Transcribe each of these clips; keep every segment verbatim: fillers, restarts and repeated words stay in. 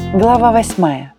Глава восьмая.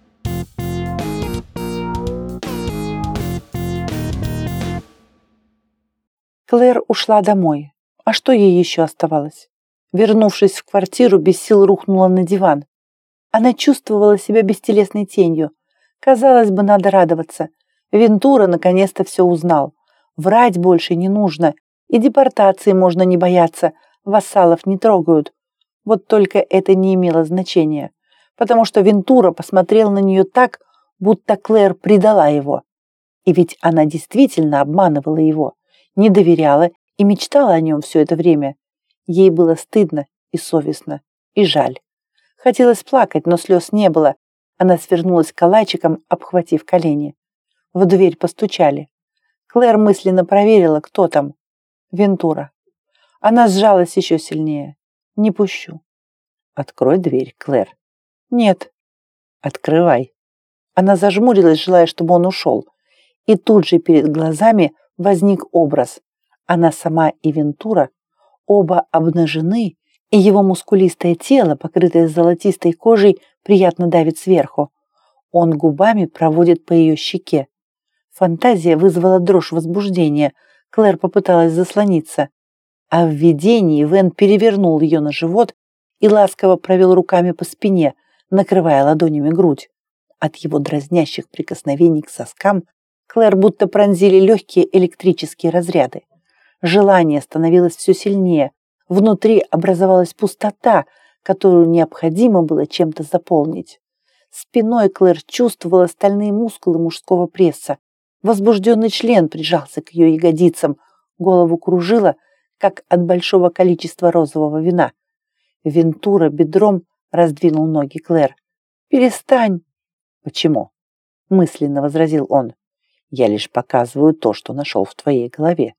Клэр ушла домой. А что ей еще оставалось? Вернувшись в квартиру, без сил рухнула на диван. Она чувствовала себя бестелесной тенью. Казалось бы, надо радоваться. Вентура наконец-то все узнал. Врать больше не нужно. И депортации можно не бояться. Вассалов не трогают. Вот только это не имело значения. Потому что Вентура посмотрел на нее так, будто Клэр предала его. И ведь она действительно обманывала его, не доверяла и мечтала о нем все это время. Ей было стыдно и совестно, и жаль. Хотелось плакать, но слез не было. Она свернулась калачиком, обхватив колени. В дверь постучали. Клэр мысленно проверила, кто там. Вентура. Она сжалась еще сильнее. Не пущу. Открой дверь, Клэр. Нет. Открывай. Она зажмурилась, желая, чтобы он ушел. И тут же перед глазами возник образ. Она сама и Вентура оба обнажены, и его мускулистое тело, покрытое золотистой кожей, приятно давит сверху. Он губами проводит по ее щеке. Фантазия вызвала дрожь возбуждения. Клэр попыталась заслониться. А в видении Вен перевернул ее на живот и ласково провел руками по спине, накрывая ладонями грудь. От его дразнящих прикосновений к соскам Клэр будто пронзили легкие электрические разряды. Желание становилось все сильнее. Внутри образовалась пустота, которую необходимо было чем-то заполнить. Спиной Клэр чувствовала стальные мускулы мужского пресса. Возбужденный член прижался к ее ягодицам, голову кружило, как от большого количества розового вина. Вентура бедром раздвинул ноги Клэр. «Перестань!» «Почему?» – мысленно возразил он. «Я лишь показываю то, что нашел в твоей голове».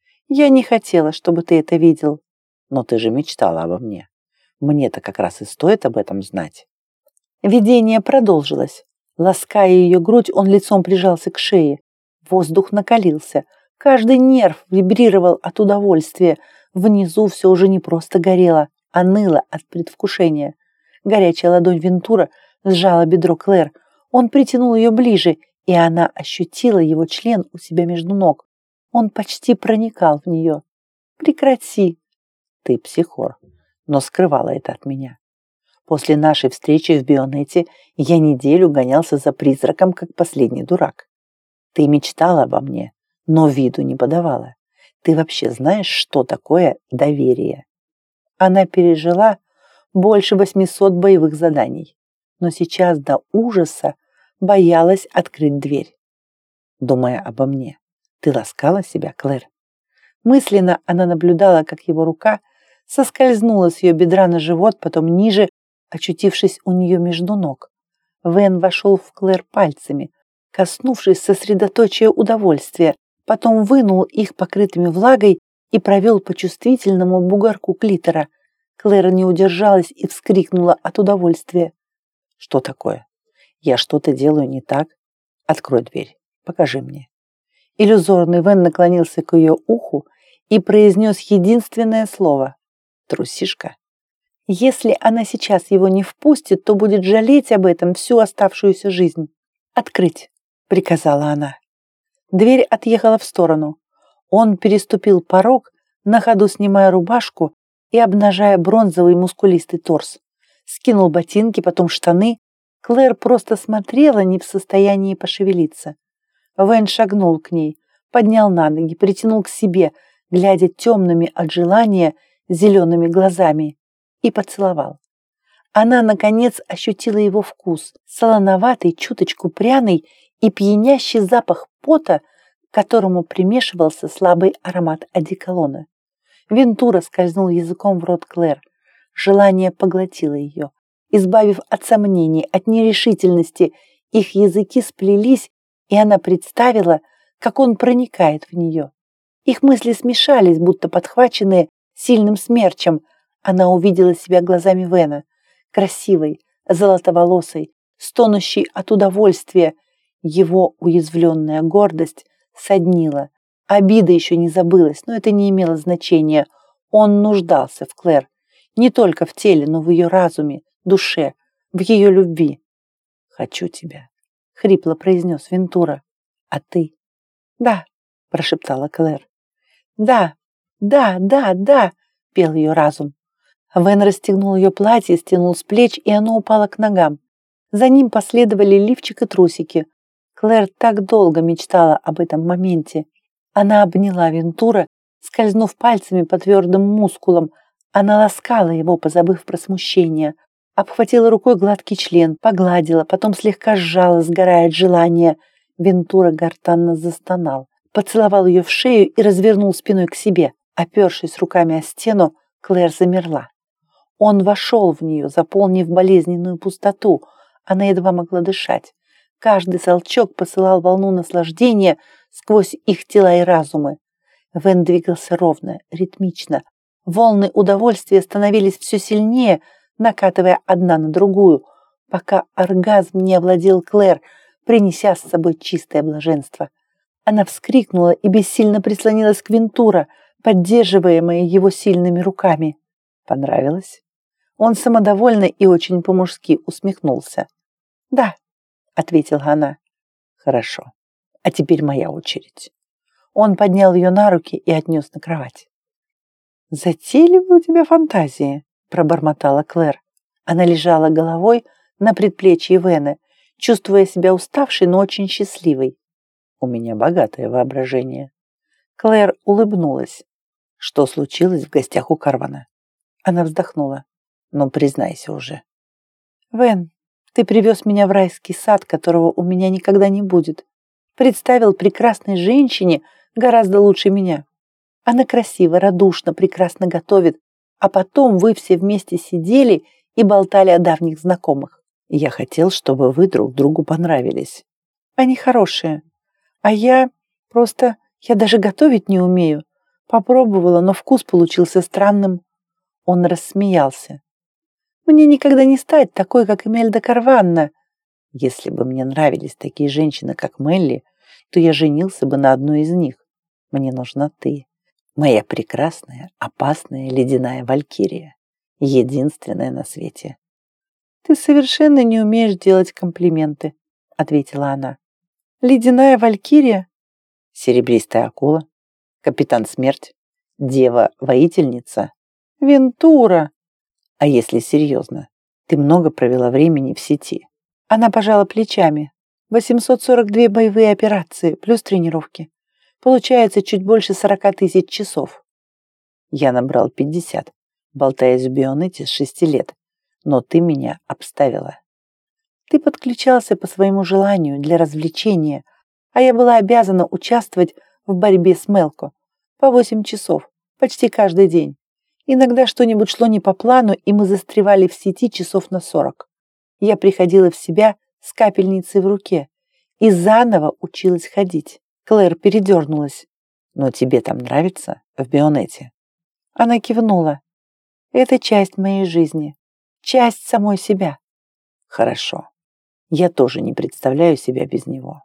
«Я не хотела, чтобы ты это видел». «Но ты же мечтала обо мне. Мне-то как раз и стоит об этом знать». Видение продолжилось. Лаская ее грудь, он лицом прижался к шее. Воздух накалился. Каждый нерв вибрировал от удовольствия. Внизу все уже не просто горело, а ныло от предвкушения. Горячая ладонь Вентура сжала бедро Клэр. Он притянул ее ближе, и она ощутила его член у себя между ног. Он почти проникал в нее. «Прекрати!» «Ты психор, но скрывала это от меня. После нашей встречи в Бионете я неделю гонялся за призраком, как последний дурак. Ты мечтала обо мне, но виду не подавала. Ты вообще знаешь, что такое доверие?» Она пережила больше восьмисот боевых заданий, но сейчас до ужаса боялась открыть дверь. «Думая обо мне, ты ласкала себя, Клэр?» Мысленно она наблюдала, как его рука соскользнула с ее бедра на живот, потом ниже, очутившись у нее между ног. Вен вошел в Клэр пальцами, коснувшись сосредоточия удовольствия, потом вынул их покрытыми влагой и провел по чувствительному бугорку клитора. Клэр не удержалась и вскрикнула от удовольствия. «Что такое? Я что-то делаю не так? Открой дверь, покажи мне». Иллюзорный Вен наклонился к ее уху и произнес единственное слово – «трусишка». Если она сейчас его не впустит, то будет жалеть об этом всю оставшуюся жизнь. «Открыть», – приказала она. Дверь отъехала в сторону. Он переступил порог, на ходу снимая рубашку и обнажая бронзовый мускулистый торс. Скинул ботинки, потом штаны. Клэр просто смотрела, не в состоянии пошевелиться. Вен шагнул к ней, поднял на ноги, притянул к себе, глядя темными от желания зелеными глазами, и поцеловал. Она, наконец, ощутила его вкус, солоноватый, чуточку пряный и пьянящий запах пота, к которому примешивался слабый аромат одеколона. Вентура скользнул языком в рот Клэр. Желание поглотило ее. Избавив от сомнений, от нерешительности, их языки сплелись, и она представила, как он проникает в нее. Их мысли смешались, будто подхваченные сильным смерчем. Она увидела себя глазами Вена, красивой, золотоволосой, стонущей от удовольствия. Его уязвленная гордость соднила. Обида еще не забылась, но это не имело значения. Он нуждался в Клэр. Не только в теле, но в ее разуме, душе, в ее любви. «Хочу тебя», — хрипло произнес Вентура. «А ты?» «Да», — прошептала Клэр. «Да, да, да, да», — пел ее разум. Вен расстегнул ее платье, стянул с плеч, и оно упало к ногам. За ним последовали лифчик и трусики. Клэр так долго мечтала об этом моменте. Она обняла Вентура, скользнув пальцами по твердым мускулам. Она ласкала его, позабыв про смущение. Обхватила рукой гладкий член, погладила, потом слегка сжала, сгорая от желания. Вентура гортанно застонал, поцеловал ее в шею и развернул спиной к себе. Опершись руками о стену, Клэр замерла. Он вошел в нее, заполнив болезненную пустоту. Она едва могла дышать. Каждый толчок посылал волну наслаждения сквозь их тела и разумы. Вен двигался ровно, ритмично. Волны удовольствия становились все сильнее, накатывая одна на другую, пока оргазм не овладел Клэр, принеся с собой чистое блаженство. Она вскрикнула и бессильно прислонилась к Вентура, поддерживаемая его сильными руками. Понравилось? Он самодовольно и очень по-мужски усмехнулся. «Да», — ответила она. «Хорошо. А теперь моя очередь». Он поднял ее на руки и отнес на кровать. «Затейливые у тебя фантазии», — пробормотала Клэр. Она лежала головой на предплечье Вена, чувствуя себя уставшей, но очень счастливой. «У меня богатое воображение». Клэр улыбнулась. «Что случилось в гостях у Карвана?» Она вздохнула. «Ну, признайся уже». «Вен, ты привез меня в райский сад, которого у меня никогда не будет. Представил прекрасной женщине гораздо лучше меня. Она красиво, радушно, прекрасно готовит, а потом вы все вместе сидели и болтали о давних знакомых. Я хотел, чтобы вы друг другу понравились». «Они хорошие. А я просто... Я даже готовить не умею. Попробовала, но вкус получился странным». Он рассмеялся. «Мне никогда не стать такой, как Эмельда Карванна. Если бы мне нравились такие женщины, как Мелли, то я женился бы на одной из них. Мне нужна ты, моя прекрасная, опасная ледяная валькирия, единственная на свете». «Ты совершенно не умеешь делать комплименты», — ответила она. «Ледяная валькирия?» «Серебристая акула, капитан Смерть, дева-воительница, Вентура». «А если серьезно, ты много провела времени в сети». Она пожала плечами. восемьсот сорок две боевые операции, плюс тренировки. Получается чуть больше сорока тысяч часов. Я набрал пятьдесят, болтаясь в Бионете с шести лет. Но ты меня обставила. Ты подключался по своему желанию для развлечения, а я была обязана участвовать в борьбе с Мелко. По восемь часов, почти каждый день. Иногда что-нибудь шло не по плану, и мы застревали в сети часов на сорок. Я приходила в себя с капельницей в руке и заново училась ходить. Клэр передернулась. «Но тебе там нравится в Бионете?» Она кивнула. «Это часть моей жизни, часть самой себя». «Хорошо. Я тоже не представляю себя без него».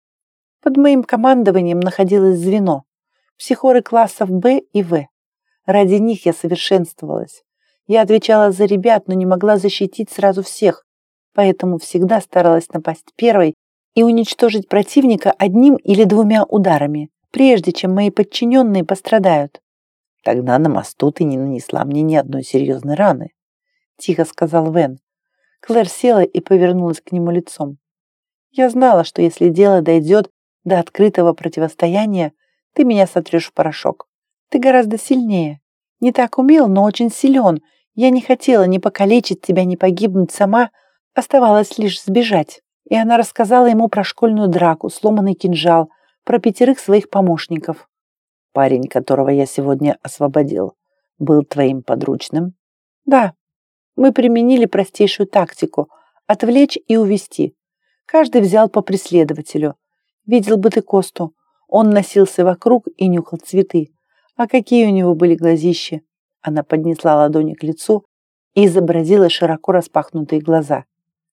Под моим командованием находилось звено. Психоры классов Б и В. Ради них я совершенствовалась. Я отвечала за ребят, но не могла защитить сразу всех, поэтому всегда старалась напасть первой и уничтожить противника одним или двумя ударами, прежде чем мои подчиненные пострадают. «Тогда на мосту ты не нанесла мне ни одной серьезной раны», — тихо сказал Вен. Клэр села и повернулась к нему лицом. «Я знала, что если дело дойдет до открытого противостояния, ты меня сотрешь в порошок. Ты гораздо сильнее. Не так умел, но очень силен. Я не хотела ни покалечить тебя, ни погибнуть сама. Оставалось лишь сбежать». И она рассказала ему про школьную драку, сломанный кинжал, про пятерых своих помощников. «Парень, которого я сегодня освободил, был твоим подручным?» «Да. Мы применили простейшую тактику – отвлечь и увести. Каждый взял по преследователю. Видел бы ты Косту. Он носился вокруг и нюхал цветы. А какие у него были глазища!» Она поднесла ладони к лицу и изобразила широко распахнутые глаза.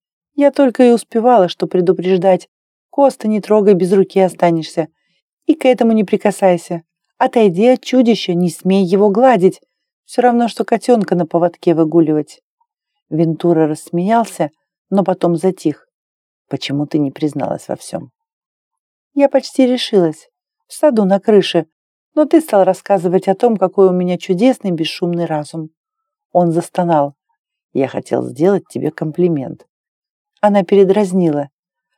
Я только и успевала, что предупреждать. «Коста, не трогай, без руки останешься. И к этому не прикасайся. Отойди от чудища, не смей его гладить. Все равно, что котенка на поводке выгуливать». Вентура рассмеялся, но потом затих. Почему ты не призналась во всем? Я почти решилась. В саду на крыше. Но ты стал рассказывать о том, какой у меня чудесный бесшумный разум. Он застонал. Я хотел сделать тебе комплимент. Она передразнила.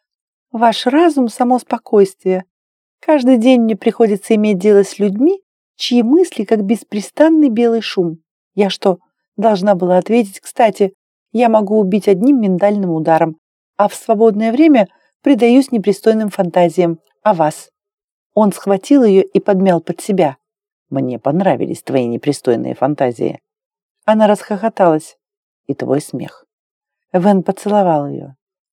Ваш разум — само спокойствие. Каждый день мне приходится иметь дело с людьми, чьи мысли как беспрестанный белый шум. Я что, должна была ответить, кстати, я могу убить одним миндальным ударом, а в свободное время предаюсь непристойным фантазиям. А вас? Он схватил ее и подмял под себя. Мне понравились твои непристойные фантазии. Она расхохоталась. И твой смех. Вен поцеловал ее.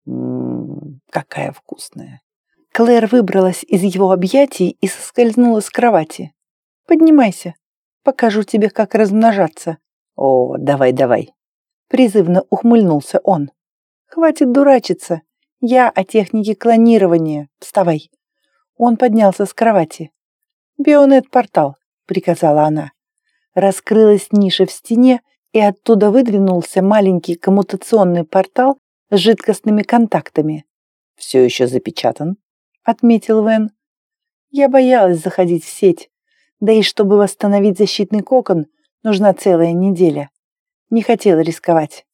М-м, какая вкусная. Клэр выбралась из его объятий и соскользнула с кровати. Поднимайся. Покажу тебе, как размножаться. О, давай, давай. Призывно ухмыльнулся он. Хватит дурачиться. Я о технике клонирования. Вставай. Он поднялся с кровати. «Бионет-портал», — приказала она. Раскрылась ниша в стене, и оттуда выдвинулся маленький коммутационный портал с жидкостными контактами. «Все еще запечатан», — отметил Вен. «Я боялась заходить в сеть, да и чтобы восстановить защитный кокон, нужна целая неделя. Не хотела рисковать».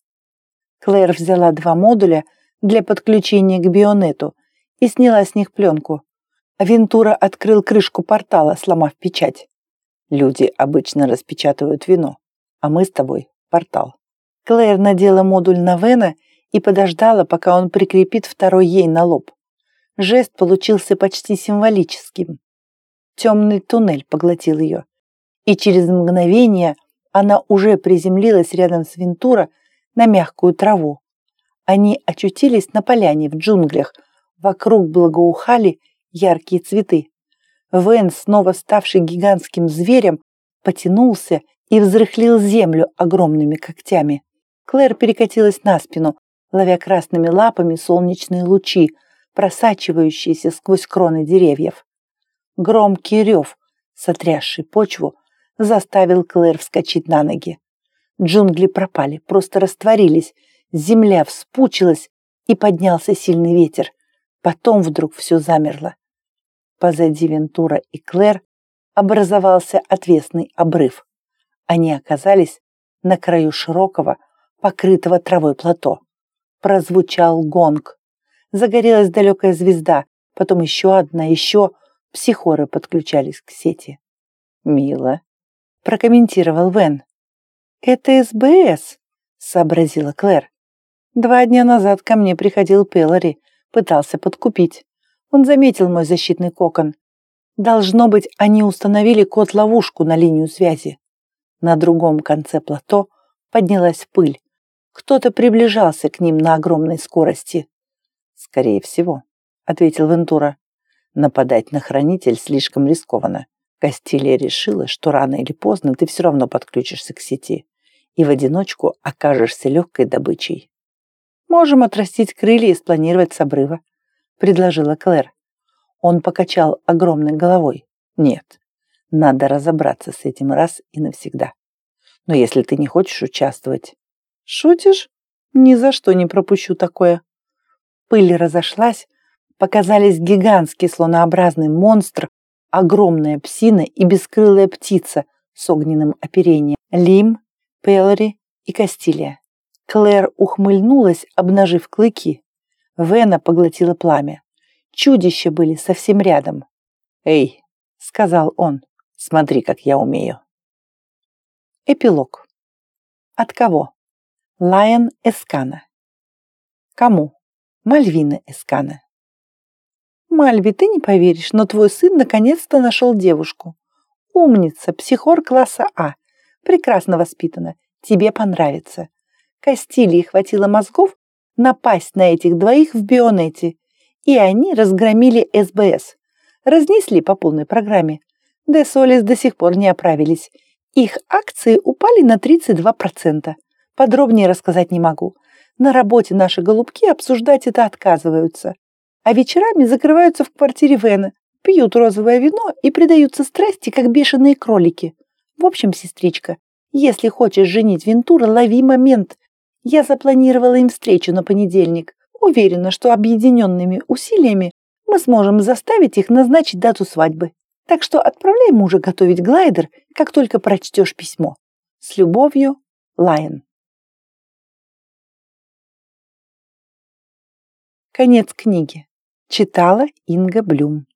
Клэр взяла два модуля для подключения к бионету и сняла с них пленку. Вентура открыл крышку портала, сломав печать. Люди обычно распечатывают вино, а мы с тобой — портал. Клэр надела модуль на Вена и подождала, пока он прикрепит второй ей на лоб. Жест получился почти символическим. Темный туннель поглотил ее, и через мгновение она уже приземлилась рядом с Вентура на мягкую траву. Они очутились на поляне в джунглях, вокруг благоухали яркие цветы. Вен, снова ставший гигантским зверем, потянулся и взрыхлил землю огромными когтями. Клэр перекатилась на спину, ловя красными лапами солнечные лучи, просачивающиеся сквозь кроны деревьев. Громкий рев, сотрясший почву, заставил Клэр вскочить на ноги. Джунгли пропали, просто растворились, земля вспучилась, и поднялся сильный ветер. Потом вдруг все замерло. Позади Вентура и Клэр образовался отвесный обрыв. Они оказались на краю широкого, покрытого травой плато. Прозвучал гонг. Загорелась далекая звезда, потом еще одна, еще. Психоры подключались к сети. «Мило», — прокомментировал Вен. «Это СБС», — сообразила Клэр. «Два дня назад ко мне приходил Пеллари, пытался подкупить. Он заметил мой защитный кокон. Должно быть, они установили код-ловушку на линию связи. На другом конце плато поднялась пыль. Кто-то приближался к ним на огромной скорости. «Скорее всего», — ответил Вентура. «Нападать на хранитель слишком рискованно. Кастилия решила, что рано или поздно ты все равно подключишься к сети и в одиночку окажешься легкой добычей». «Можем отрастить крылья и спланировать с обрыва», — предложила Клэр. Он покачал огромной головой. «Нет, надо разобраться с этим раз и навсегда. Но если ты не хочешь участвовать...» «Шутишь? Ни за что не пропущу такое». Пыль разошлась, показались гигантский слонообразный монстр, огромная псина и бескрылая птица с огненным оперением. Лим, Пеллари и Кастилия. Клэр ухмыльнулась, обнажив клыки. Вена поглотила пламя. Чудища были совсем рядом. «Эй», — сказал он, — «смотри, как я умею». Эпилог. От кого? Лайон Эскана. Кому? Мальвина Эскана. Мальви, ты не поверишь, но твой сын наконец-то нашел девушку. Умница, психор класса А. Прекрасно воспитана. Тебе понравится. Кастилии хватило мозгов напасть на этих двоих в Бионете, и они разгромили СБС. Разнесли по полной программе. Де Солис до сих пор не оправились. Их акции упали на тридцать два процента. Подробнее рассказать не могу. На работе наши голубки обсуждать это отказываются. А вечерами закрываются в квартире Вена, пьют розовое вино и предаются страсти, как бешеные кролики. В общем, сестричка, если хочешь женить Вентура, лови момент. Я запланировала им встречу на понедельник. Уверена, что объединенными усилиями мы сможем заставить их назначить дату свадьбы. Так что отправляй мужа готовить глайдер, как только прочтешь письмо. С любовью, Лайон. Конец книги. Читала Инга Блюм.